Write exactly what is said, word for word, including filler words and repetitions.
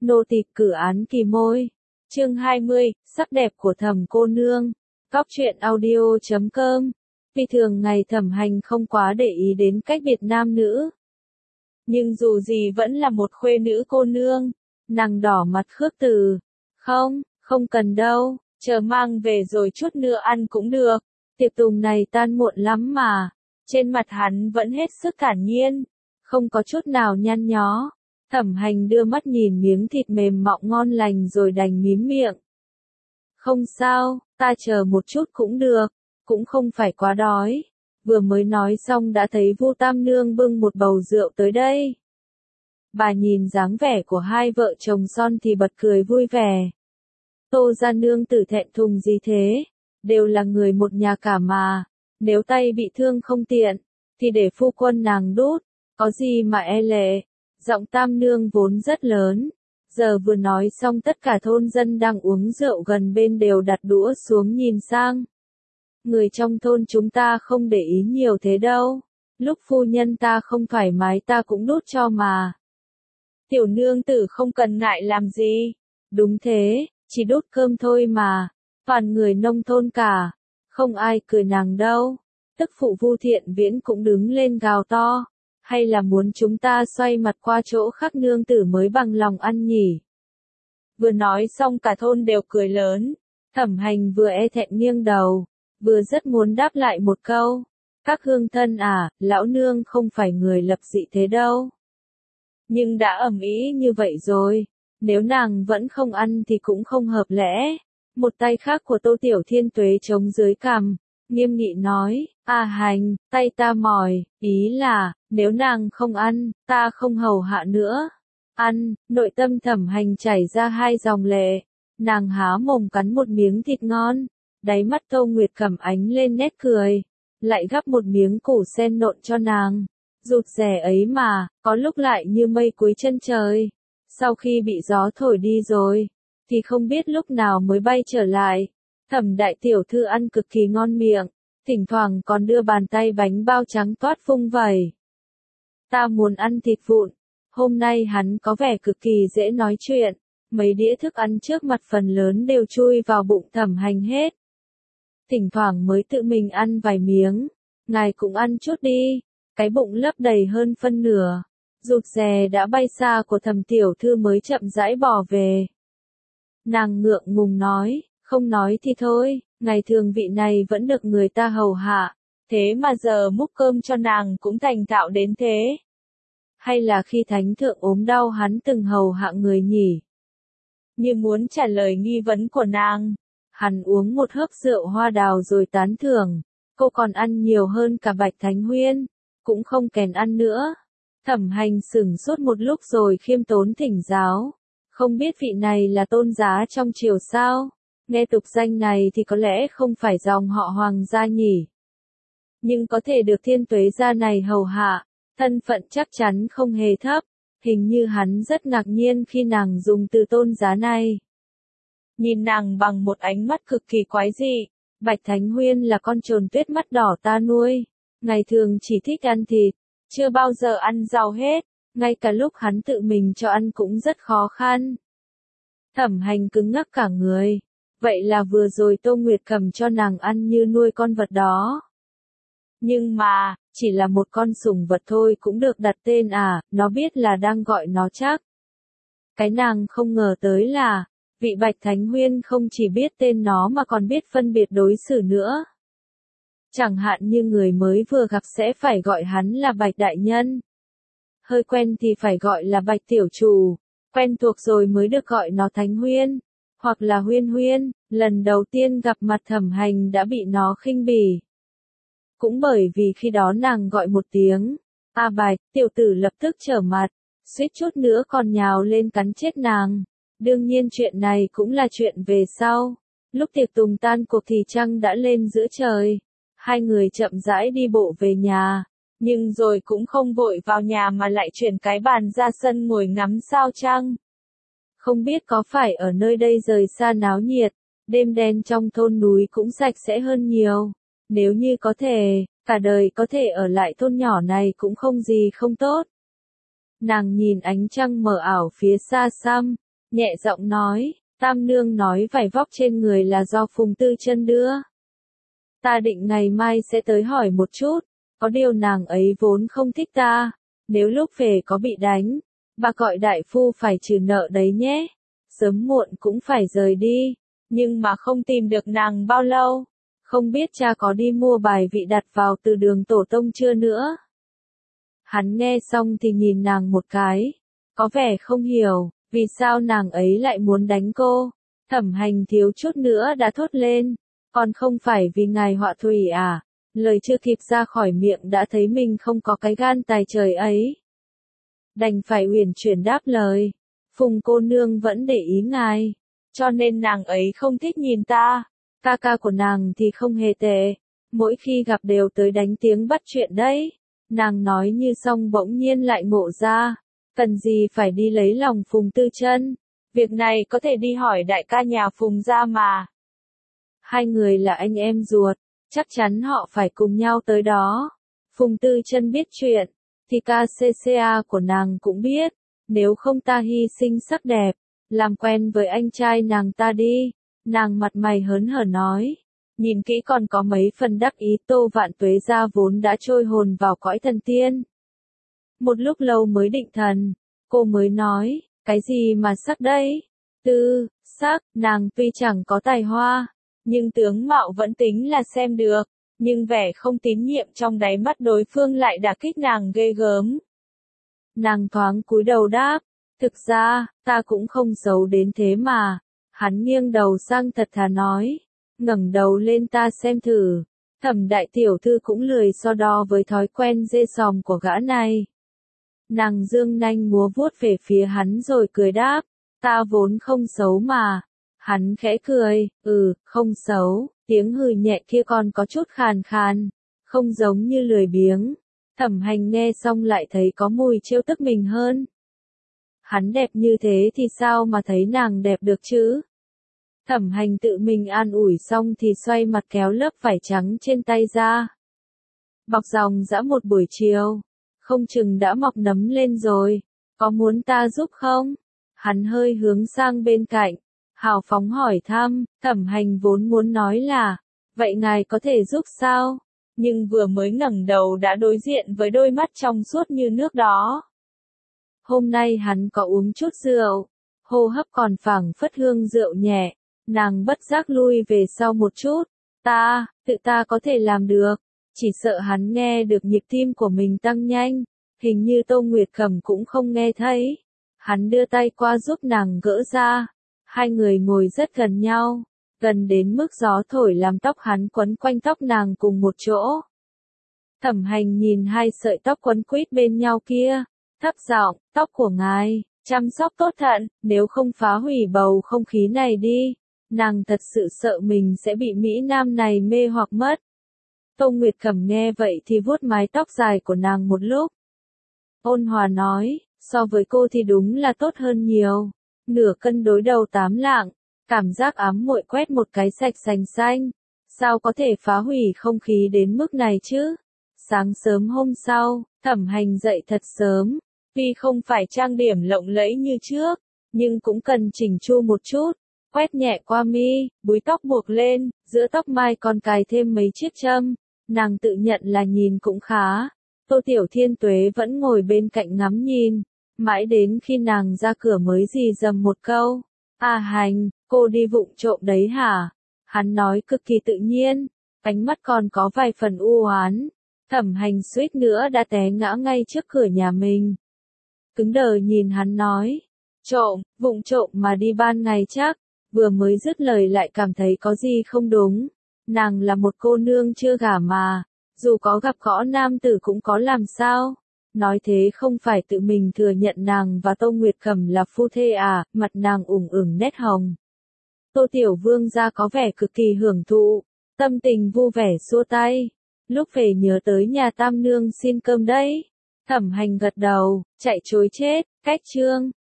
Nô tịch cử án kỳ môi. Chương hai mươi, sắc đẹp của Thẩm cô nương. Góc truyện audio chấm com. Vì thường ngày Thẩm Hành không quá để ý đến cách biệt nam nữ. Nhưng dù gì vẫn là một khuê nữ cô nương. Nàng đỏ mặt khước từ. Không, không cần đâu, chờ mang về rồi chút nữa ăn cũng được. Tiệc tùng này tan muộn lắm mà. Trên mặt hắn vẫn hết sức thản nhiên. Không có chút nào nhăn nhó. Thẩm Hành đưa mắt nhìn miếng thịt mềm mọng ngon lành rồi đành mím miệng. Không sao, ta chờ một chút cũng được, cũng không phải quá đói. Vừa mới nói xong đã thấy Vu Tam Nương bưng một bầu rượu tới đây. Bà nhìn dáng vẻ của hai vợ chồng son thì bật cười vui vẻ. Tô gia nương tử thẹn thùng gì thế, đều là người một nhà cả mà, nếu tay bị thương không tiện, thì để phu quân nàng đút, có gì mà e lệ. Giọng Tam Nương vốn rất lớn, giờ vừa nói xong tất cả thôn dân đang uống rượu gần bên đều đặt đũa xuống nhìn sang. Người trong thôn chúng ta không để ý nhiều thế đâu, lúc phu nhân ta không thoải mái ta cũng đút cho mà. Tiểu nương tử không cần ngại làm gì, đúng thế, chỉ đút cơm thôi mà, toàn người nông thôn cả, không ai cười nàng đâu. Tức phụ Vu Thiện Viễn cũng đứng lên gào to. Hay là muốn chúng ta xoay mặt qua chỗ khác nương tử mới bằng lòng ăn nhỉ? Vừa nói xong cả thôn đều cười lớn. Thẩm Hành vừa e thẹn nghiêng đầu, vừa rất muốn đáp lại một câu. Các hương thân à, lão nương không phải người lập dị thế đâu. Nhưng đã ầm ĩ như vậy rồi, nếu nàng vẫn không ăn thì cũng không hợp lẽ. Một tay khác của Tô Tiểu Thiên Tuế chống dưới cằm, nghiêm nghị nói, a Hành, tay ta mỏi, ý là, nếu nàng không ăn, ta không hầu hạ nữa. Ăn, nội tâm Thẩm Hành chảy ra hai dòng lệ, nàng há mồm cắn một miếng thịt ngon, đáy mắt Tô Nguyệt Cẩm ánh lên nét cười, lại gắp một miếng củ sen nộn cho nàng. Rụt rè ấy mà, có lúc lại như mây cuối chân trời, sau khi bị gió thổi đi rồi, thì không biết lúc nào mới bay trở lại. Thẩm đại tiểu thư ăn cực kỳ ngon miệng, thỉnh thoảng còn đưa bàn tay bánh bao trắng toát vung vẩy. Ta muốn ăn thịt vụn, hôm nay hắn có vẻ cực kỳ dễ nói chuyện, mấy đĩa thức ăn trước mặt phần lớn đều chui vào bụng Thẩm Hành hết. Thỉnh thoảng mới tự mình ăn vài miếng, ngài cũng ăn chút đi, cái bụng lấp đầy hơn phân nửa. Rụt rè đã bay xa của Thẩm tiểu thư mới chậm rãi bỏ về. Nàng ngượng ngùng nói, không nói thì thôi, ngày thường vị này vẫn được người ta hầu hạ, thế mà giờ múc cơm cho nàng cũng thành thạo đến thế. Hay là khi thánh thượng ốm đau hắn từng hầu hạ người nhỉ? Như muốn trả lời nghi vấn của nàng, hắn uống một hớp rượu hoa đào rồi tán thưởng, cô còn ăn nhiều hơn cả Bạch Thánh Huyên, cũng không kèn ăn nữa. Thẩm Hành sửng sốt một lúc rồi khiêm tốn thỉnh giáo, không biết vị này là tôn giá trong triều sao? Nghe tục danh này thì có lẽ không phải dòng họ Hoàng gia nhỉ. Nhưng có thể được Thiên Tuế gia này hầu hạ, thân phận chắc chắn không hề thấp, hình như hắn rất ngạc nhiên khi nàng dùng từ tôn giá này. Nhìn nàng bằng một ánh mắt cực kỳ quái dị, Bạch Thánh Huyên là con trồn tuyết mắt đỏ ta nuôi, ngày thường chỉ thích ăn thịt, chưa bao giờ ăn rau hết, ngay cả lúc hắn tự mình cho ăn cũng rất khó khăn. Thẩm Hành cứng ngắc cả người. Vậy là vừa rồi Tô Nguyệt cầm cho nàng ăn như nuôi con vật đó. Nhưng mà, chỉ là một con sủng vật thôi cũng được đặt tên à, nó biết là đang gọi nó chắc. Cái nàng không ngờ tới là, vị Bạch Thánh Huyên không chỉ biết tên nó mà còn biết phân biệt đối xử nữa. Chẳng hạn như người mới vừa gặp sẽ phải gọi hắn là Bạch Đại Nhân. Hơi quen thì phải gọi là Bạch Tiểu Chủ, quen thuộc rồi mới được gọi nó Thánh Huyên. Hoặc là Huyên Huyên, lần đầu tiên gặp mặt Thẩm Hành đã bị nó khinh bỉ. Cũng bởi vì khi đó nàng gọi một tiếng, a Bạch, tiểu tử lập tức trở mặt, suýt chút nữa còn nhào lên cắn chết nàng. Đương nhiên chuyện này cũng là chuyện về sau. Lúc tiệc tùng tan cuộc thì trăng đã lên giữa trời. Hai người chậm rãi đi bộ về nhà, nhưng rồi cũng không vội vào nhà mà lại chuyển cái bàn ra sân ngồi ngắm sao trăng. Không biết có phải ở nơi đây rời xa náo nhiệt, đêm đen trong thôn núi cũng sạch sẽ hơn nhiều. Nếu như có thể, cả đời có thể ở lại thôn nhỏ này cũng không gì không tốt. Nàng nhìn ánh trăng mờ ảo phía xa xăm, nhẹ giọng nói, Tam nương nói vải vóc trên người là do Phùng Tư Chân đưa. Ta định ngày mai sẽ tới hỏi một chút, có điều nàng ấy vốn không thích ta, nếu lúc về có bị đánh, bà gọi đại phu phải trừ nợ đấy nhé, sớm muộn cũng phải rời đi, nhưng mà không tìm được nàng bao lâu, không biết cha có đi mua bài vị đặt vào từ đường tổ tông chưa nữa. Hắn nghe xong thì nhìn nàng một cái, có vẻ không hiểu, vì sao nàng ấy lại muốn đánh cô. Thẩm Hành thiếu chút nữa đã thốt lên, còn không phải vì ngài họa thủy à, lời chưa kịp ra khỏi miệng đã thấy mình không có cái gan tài trời ấy. Đành phải uyển chuyển đáp lời, Phùng cô nương vẫn để ý ngài, cho nên nàng ấy không thích nhìn ta, ca ca của nàng thì không hề tệ, mỗi khi gặp đều tới đánh tiếng bắt chuyện đấy. Nàng nói như xong bỗng nhiên lại ngộ ra, cần gì phải đi lấy lòng Phùng Tư Chân, việc này có thể đi hỏi đại ca nhà Phùng gia mà. Hai người là anh em ruột, chắc chắn họ phải cùng nhau tới đó. Phùng Tư Chân biết chuyện, thì ca xê xê a của nàng cũng biết, nếu không ta hy sinh sắc đẹp, làm quen với anh trai nàng ta đi. Nàng mặt mày hớn hở nói, nhìn kỹ còn có mấy phần đắc ý. Tô Vạn Tuế gia vốn đã trôi hồn vào cõi thần tiên. Một lúc lâu mới định thần, cô mới nói, cái gì mà sắc đấy? Tư, sắc, nàng tuy chẳng có tài hoa, nhưng tướng mạo vẫn tính là xem được, nhưng vẻ không tín nhiệm trong đáy mắt đối phương lại đả kích nàng ghê gớm. Nàng thoáng cúi đầu đáp, thực ra, ta cũng không xấu đến thế mà. Hắn nghiêng đầu sang thật thà nói, ngẩng đầu lên ta xem thử. Thẩm đại tiểu thư cũng lười so đo với thói quen dê sòm của gã này. Nàng dương nanh múa vuốt về phía hắn rồi cười đáp, ta vốn không xấu mà. Hắn khẽ cười, ừ, không xấu, tiếng hừ nhẹ kia còn có chút khàn khàn, không giống như lười biếng. Thẩm Hành nghe xong lại thấy có mùi trêu tức mình hơn. Hắn đẹp như thế thì sao mà thấy nàng đẹp được chứ? Thẩm Hành tự mình an ủi xong thì xoay mặt kéo lớp vải trắng trên tay ra. Bọc dòng dã một buổi chiều, không chừng đã mọc nấm lên rồi, có muốn ta giúp không? Hắn hơi hướng sang bên cạnh, hào phóng hỏi thăm. Thẩm Hành vốn muốn nói là, vậy ngài có thể giúp sao? Nhưng vừa mới ngẩng đầu đã đối diện với đôi mắt trong suốt như nước đó. Hôm nay hắn có uống chút rượu, hô hấp còn phảng phất hương rượu nhẹ, nàng bất giác lui về sau một chút, ta, tự ta có thể làm được, chỉ sợ hắn nghe được nhịp tim của mình tăng nhanh, hình như Tô Nguyệt Cẩm cũng không nghe thấy. Hắn đưa tay qua giúp nàng gỡ ra, hai người ngồi rất gần nhau, gần đến mức gió thổi làm tóc hắn quấn quanh tóc nàng cùng một chỗ. Thẩm Hành nhìn hai sợi tóc quấn quýt bên nhau kia, thấp giọng, tóc của ngài, chăm sóc tốt thận, nếu không phá hủy bầu không khí này đi. Nàng thật sự sợ mình sẽ bị Mỹ Nam này mê hoặc mất. Tô Nguyệt Cẩm nghe vậy thì vuốt mái tóc dài của nàng một lúc. Ôn hòa nói, so với cô thì đúng là tốt hơn nhiều. Nửa cân đối đầu tám lạng, cảm giác ám muội quét một cái sạch sành xanh. Sao có thể phá hủy không khí đến mức này chứ? Sáng sớm hôm sau, Thẩm Hành dậy thật sớm. Tuy không phải trang điểm lộng lẫy như trước, nhưng cũng cần chỉnh chu một chút. Quét nhẹ qua mi, búi tóc buộc lên, giữa tóc mai còn cài thêm mấy chiếc châm. Nàng tự nhận là nhìn cũng khá. Tô Tiểu Thiên Tuế vẫn ngồi bên cạnh ngắm nhìn. Mãi đến khi nàng ra cửa mới rì rầm một câu. À Hành, cô đi vụng trộm đấy hả? Hắn nói cực kỳ tự nhiên, ánh mắt còn có vài phần u oán. Thẩm Hành suýt nữa đã té ngã ngay trước cửa nhà mình. Cứng đờ nhìn hắn nói, trộm, vụng trộm mà đi ban ngày chắc. Vừa mới dứt lời lại cảm thấy có gì không đúng. Nàng là một cô nương chưa gả mà, dù có gặp gõ nam tử cũng có làm sao. Nói thế không phải tự mình thừa nhận nàng và Tô Nguyệt Cẩm là phu thê à, mặt nàng ửng ửng nét hồng. Tô Tiểu Vương gia có vẻ cực kỳ hưởng thụ, tâm tình vui vẻ xua tay. Lúc về nhớ tới nhà Tam nương xin cơm đấy. Thẩm Hành gật đầu, chạy trối chết, cách chương.